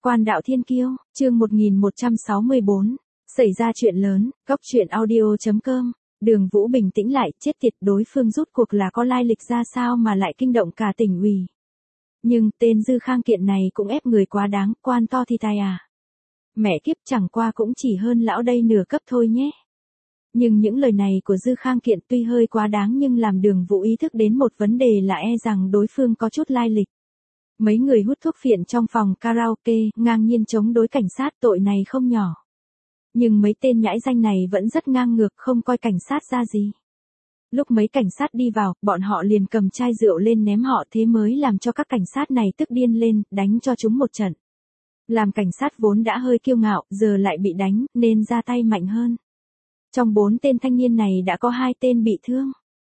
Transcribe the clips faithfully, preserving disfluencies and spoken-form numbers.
Quan đạo thiên kiêu, chương một nghìn một trăm sáu mươi bốn. Xảy ra chuyện lớn, góc truyện audio chấm com. Đường Vũ bình tĩnh lại, chết tiệt, đối phương rút cuộc là có lai lịch ra sao mà lại kinh động cả tỉnh ủy. Nhưng tên Dư Khang Kiện này cũng ép người quá đáng, quan to thì tài à. Mẹ kiếp, chẳng qua cũng chỉ hơn lão đây nửa cấp thôi nhé. Nhưng những lời này của Dư Khang Kiện tuy hơi quá đáng nhưng làm Đường Vũ ý thức đến một vấn đề là e rằng đối phương có chút lai lịch. Mấy người hút thuốc phiện trong phòng karaoke, ngang nhiên chống đối cảnh sát, tội này không nhỏ. Nhưng mấy tên nhãi danh này vẫn rất ngang ngược, không coi cảnh sát ra gì. Lúc mấy cảnh sát đi vào, bọn họ liền cầm chai rượu lên ném họ, thế mới làm cho các cảnh sát này tức điên lên, đánh cho chúng một trận. Làm cảnh sát vốn đã hơi kiêu ngạo, giờ lại bị đánh, nên ra tay mạnh hơn. Trong bốn tên thanh niên này đã có hai tên bị thương.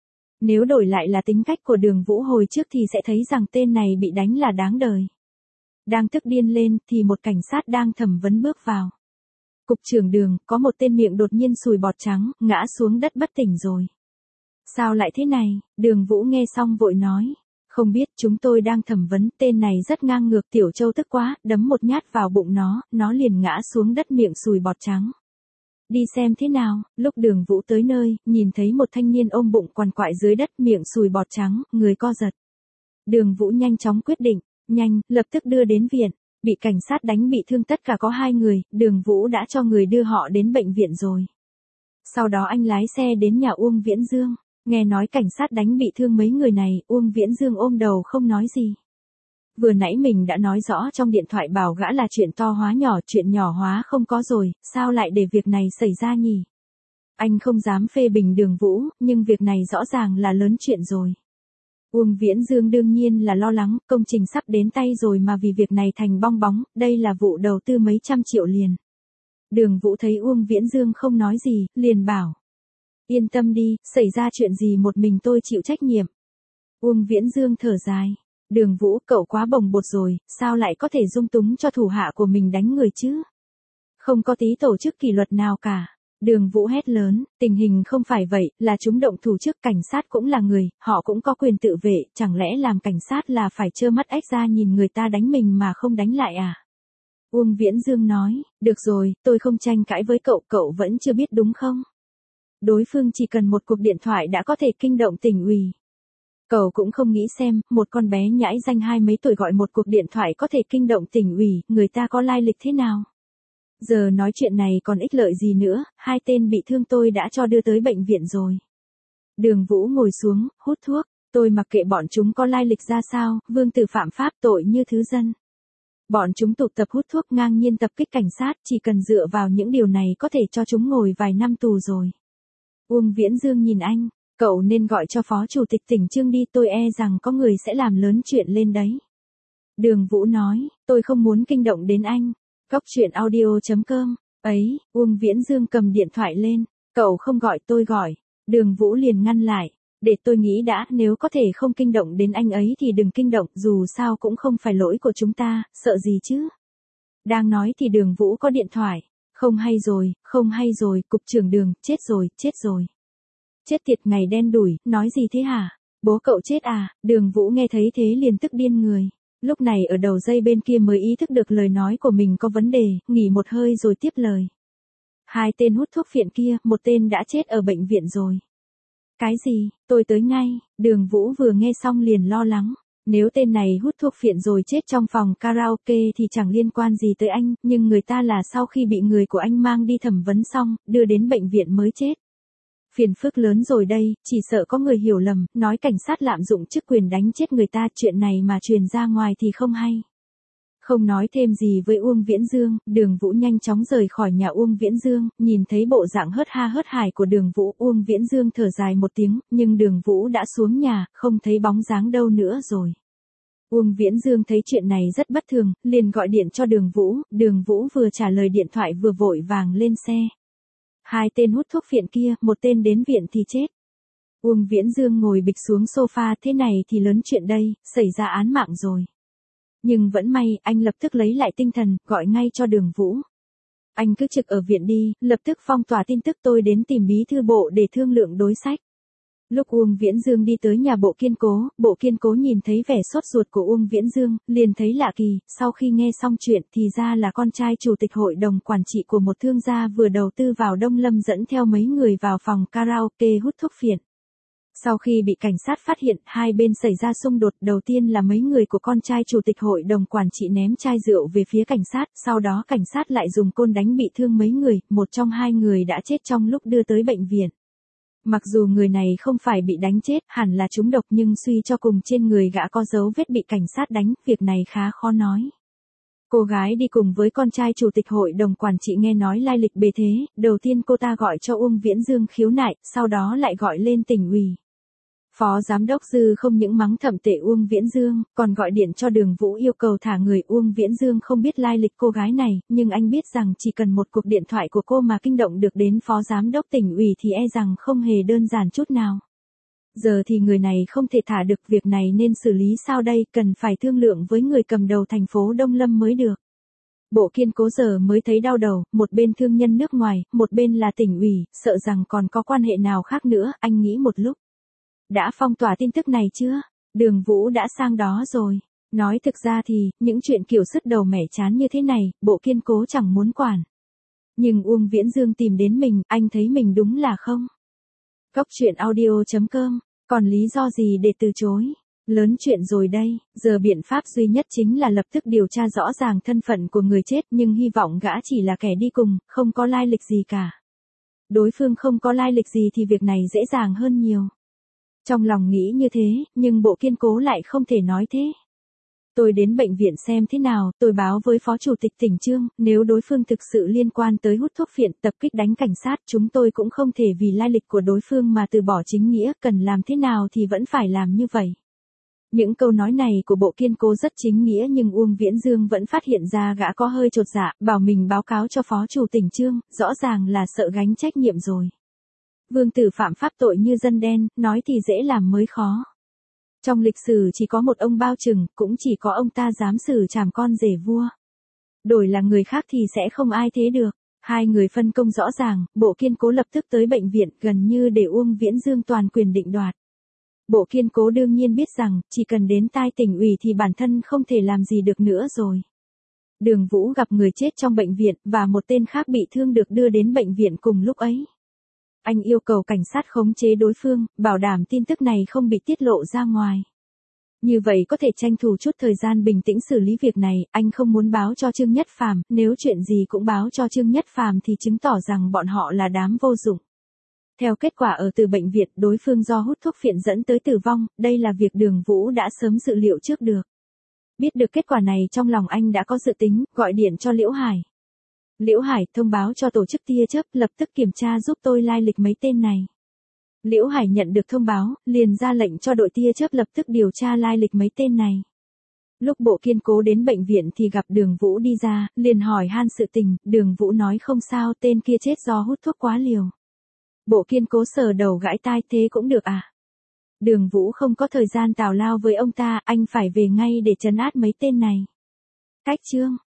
Nếu đổi lại là tính cách của Đường Vũ hồi trước thì sẽ thấy rằng tên này bị đánh là đáng đời. Đang tức điên lên thì một cảnh sát đang thẩm vấn bước vào. Cục trưởng Đường, có một tên miệng đột nhiên sùi bọt trắng, ngã xuống đất bất tỉnh rồi. Sao lại thế này? Đường Vũ nghe xong vội nói. Không biết, chúng tôi đang thẩm vấn, tên này rất ngang ngược. Tiểu Châu tức quá, đấm một nhát vào bụng nó, nó liền ngã xuống đất miệng sùi bọt trắng. Đi xem thế nào. Lúc Đường Vũ tới nơi, nhìn thấy một thanh niên ôm bụng quằn quại dưới đất, miệng sùi bọt trắng, người co giật. Đường Vũ nhanh chóng quyết định, nhanh, lập tức đưa đến viện. Bị cảnh sát đánh bị thương tất cả có hai người, Đường Vũ đã cho người đưa họ đến bệnh viện rồi. Sau đó anh lái xe đến nhà Uông Viễn Dương, nghe nói cảnh sát đánh bị thương mấy người này, Uông Viễn Dương ôm đầu không nói gì. Vừa nãy mình đã nói rõ trong điện thoại bảo gã là chuyện to hóa nhỏ, chuyện nhỏ hóa không có rồi, sao lại để việc này xảy ra nhỉ? Anh không dám phê bình Đường Vũ, nhưng việc này rõ ràng là lớn chuyện rồi. Uông Viễn Dương đương nhiên là lo lắng, công trình sắp đến tay rồi mà vì việc này thành bong bóng, đây là vụ đầu tư mấy trăm triệu liền. Đường Vũ thấy Uông Viễn Dương không nói gì, liền bảo. Yên tâm đi, xảy ra chuyện gì một mình tôi chịu trách nhiệm. Uông Viễn Dương thở dài. Đường Vũ, cậu quá bồng bột rồi, sao lại có thể dung túng cho thủ hạ của mình đánh người chứ? Không có tí tổ chức kỷ luật nào cả. Đường Vũ hét lớn, tình hình không phải vậy, là chúng động thủ trước, cảnh sát cũng là người, họ cũng có quyền tự vệ, chẳng lẽ làm cảnh sát là phải trơ mắt ếch ra nhìn người ta đánh mình mà không đánh lại à? Uông Viễn Dương nói, được rồi, tôi không tranh cãi với cậu, cậu vẫn chưa biết đúng không? Đối phương chỉ cần một cuộc điện thoại đã có thể kinh động tỉnh ủy. Cậu cũng không nghĩ xem, một con bé nhãi danh hai mấy tuổi gọi một cuộc điện thoại có thể kinh động tỉnh ủy, người ta có lai lịch thế nào? Giờ nói chuyện này còn ích lợi gì nữa, hai tên bị thương tôi đã cho đưa tới bệnh viện rồi. Đường Vũ ngồi xuống, hút thuốc, tôi mặc kệ bọn chúng có lai lịch ra sao, vương tử phạm pháp tội như thứ dân. Bọn chúng tụ tập hút thuốc ngang nhiên tập kích cảnh sát, chỉ cần dựa vào những điều này có thể cho chúng ngồi vài năm tù rồi. Uông Viễn Dương nhìn anh, cậu nên gọi cho phó chủ tịch tỉnh Trương đi, tôi e rằng có người sẽ làm lớn chuyện lên đấy. Đường Vũ nói, tôi không muốn kinh động đến anh. Góc truyện audio chấm com. Ấy, Uông Viễn Dương cầm điện thoại lên, cậu không gọi tôi gọi. Đường Vũ liền ngăn lại, để tôi nghĩ đã, nếu có thể không kinh động đến anh ấy thì đừng kinh động, dù sao cũng không phải lỗi của chúng ta, sợ gì chứ. Đang nói thì Đường Vũ có điện thoại, không hay rồi, không hay rồi, cục trưởng Đường, chết rồi, chết rồi. Chết tiệt, ngày đen đủi, nói gì thế hả? Bố cậu chết à? Đường Vũ nghe thấy thế liền tức điên người. Lúc này ở đầu dây bên kia mới ý thức được lời nói của mình có vấn đề, nghỉ một hơi rồi tiếp lời. Hai tên hút thuốc phiện kia, một tên đã chết ở bệnh viện rồi. Cái gì? Tôi tới ngay. Đường Vũ vừa nghe xong liền lo lắng. Nếu tên này hút thuốc phiện rồi chết trong phòng karaoke thì chẳng liên quan gì tới anh, nhưng người ta là sau khi bị người của anh mang đi thẩm vấn xong, đưa đến bệnh viện mới chết. Phiền phức lớn rồi đây, chỉ sợ có người hiểu lầm, nói cảnh sát lạm dụng chức quyền đánh chết người ta, chuyện này mà truyền ra ngoài thì không hay. Không nói thêm gì với Uông Viễn Dương, Đường Vũ nhanh chóng rời khỏi nhà Uông Viễn Dương, nhìn thấy bộ dạng hớt ha hớt hải của Đường Vũ, Uông Viễn Dương thở dài một tiếng, nhưng Đường Vũ đã xuống nhà, không thấy bóng dáng đâu nữa rồi. Uông Viễn Dương thấy chuyện này rất bất thường, liền gọi điện cho Đường Vũ, Đường Vũ vừa trả lời điện thoại vừa vội vàng lên xe. Hai tên hút thuốc phiện kia, một tên đến viện thì chết. Uông Viễn Dương ngồi bịch xuống sofa, thế này thì lớn chuyện đây, xảy ra án mạng rồi. Nhưng vẫn may, anh lập tức lấy lại tinh thần, gọi ngay cho Đường Vũ. Anh cứ trực ở viện đi, lập tức phong tỏa tin tức, tôi đến tìm bí thư bộ để thương lượng đối sách. Lúc Uông Viễn Dương đi tới nhà Bộ Kiên Cố, Bộ Kiên Cố nhìn thấy vẻ sốt ruột của Uông Viễn Dương, liền thấy lạ kỳ, sau khi nghe xong chuyện thì ra là con trai chủ tịch hội đồng quản trị của một thương gia vừa đầu tư vào Đông Lâm dẫn theo mấy người vào phòng karaoke hút thuốc phiện. Sau khi bị cảnh sát phát hiện, hai bên xảy ra xung đột, đầu tiên là mấy người của con trai chủ tịch hội đồng quản trị ném chai rượu về phía cảnh sát, sau đó cảnh sát lại dùng côn đánh bị thương mấy người, một trong hai người đã chết trong lúc đưa tới bệnh viện. Mặc dù người này không phải bị đánh chết, hẳn là trúng độc nhưng suy cho cùng trên người gã có dấu vết bị cảnh sát đánh, việc này khá khó nói. Cô gái đi cùng với con trai chủ tịch hội đồng quản trị nghe nói lai lịch bề thế, đầu tiên cô ta gọi cho Uông Viễn Dương khiếu nại, sau đó lại gọi lên tỉnh ủy. Phó giám đốc Dư không những mắng thậm tệ Uông Viễn Dương, còn gọi điện cho Đường Vũ yêu cầu thả người. Uông Viễn Dương không biết lai lịch cô gái này, nhưng anh biết rằng chỉ cần một cuộc điện thoại của cô mà kinh động được đến phó giám đốc tỉnh ủy thì e rằng không hề đơn giản chút nào. Giờ thì người này không thể thả được, việc này nên xử lý sao đây, cần phải thương lượng với người cầm đầu thành phố Đông Lâm mới được. Bộ Kiên Cố giờ mới thấy đau đầu, một bên thương nhân nước ngoài, một bên là tỉnh ủy, sợ rằng còn có quan hệ nào khác nữa, anh nghĩ một lúc. Đã phong tỏa tin tức này chưa? Đường Vũ đã sang đó rồi. Nói thực ra thì, những chuyện kiểu sứt đầu mẻ chán như thế này, Bộ Kiên Cố chẳng muốn quản. Nhưng Uông Viễn Dương tìm đến mình, anh thấy mình đúng là không. Góc truyện audio chấm com, còn lý do gì để từ chối? Lớn chuyện rồi đây, giờ biện pháp duy nhất chính là lập tức điều tra rõ ràng thân phận của người chết, nhưng hy vọng gã chỉ là kẻ đi cùng, không có lai lịch gì cả. Đối phương không có lai lịch gì thì việc này dễ dàng hơn nhiều. Trong lòng nghĩ như thế, nhưng Bộ Kiên Cố lại không thể nói thế. Tôi đến bệnh viện xem thế nào, tôi báo với phó chủ tịch tỉnh Trương, nếu đối phương thực sự liên quan tới hút thuốc phiện, tập kích đánh cảnh sát, chúng tôi cũng không thể vì lai lịch của đối phương mà từ bỏ chính nghĩa, cần làm thế nào thì vẫn phải làm như vậy. Những câu nói này của Bộ Kiên Cố rất chính nghĩa, nhưng Uông Viễn Dương vẫn phát hiện ra gã có hơi chột dạ, bảo mình báo cáo cho phó chủ tỉnh Trương, rõ ràng là sợ gánh trách nhiệm rồi. Vương tử phạm pháp tội như dân đen, nói thì dễ làm mới khó. Trong lịch sử chỉ có một ông bao trừng, cũng chỉ có ông ta dám xử trảm con rể vua. Đổi là người khác thì sẽ không ai thế được. Hai người phân công rõ ràng, Bộ Kiên Cố lập tức tới bệnh viện, gần như để Uông Viễn Dương toàn quyền định đoạt. Bộ Kiên Cố đương nhiên biết rằng, chỉ cần đến tai tỉnh ủy thì bản thân không thể làm gì được nữa rồi. Đường Vũ gặp người chết trong bệnh viện, và một tên khác bị thương được đưa đến bệnh viện cùng lúc ấy. Anh yêu cầu cảnh sát khống chế đối phương, bảo đảm tin tức này không bị tiết lộ ra ngoài. Như vậy có thể tranh thủ chút thời gian bình tĩnh xử lý việc này, anh không muốn báo cho Trương Nhất Phàm, nếu chuyện gì cũng báo cho Trương Nhất Phàm thì chứng tỏ rằng bọn họ là đám vô dụng. Theo kết quả ở từ bệnh viện, đối phương do hút thuốc phiện dẫn tới tử vong, đây là việc Đường Vũ đã sớm dự liệu trước được. Biết được kết quả này trong lòng anh đã có dự tính, gọi điện cho Liễu Hải. Liễu Hải, thông báo cho tổ chức tia chớp, lập tức kiểm tra giúp tôi lai lịch mấy tên này. Liễu Hải nhận được thông báo, liền ra lệnh cho đội tia chớp lập tức điều tra lai lịch mấy tên này. Lúc Bộ Kiên Cố đến bệnh viện thì gặp Đường Vũ đi ra, liền hỏi han sự tình, Đường Vũ nói không sao, tên kia chết do hút thuốc quá liều. Bộ Kiên Cố sờ đầu gãi tai, thế cũng được à? Đường Vũ không có thời gian tào lao với ông ta, anh phải về ngay để trấn áp mấy tên này. Cách Trương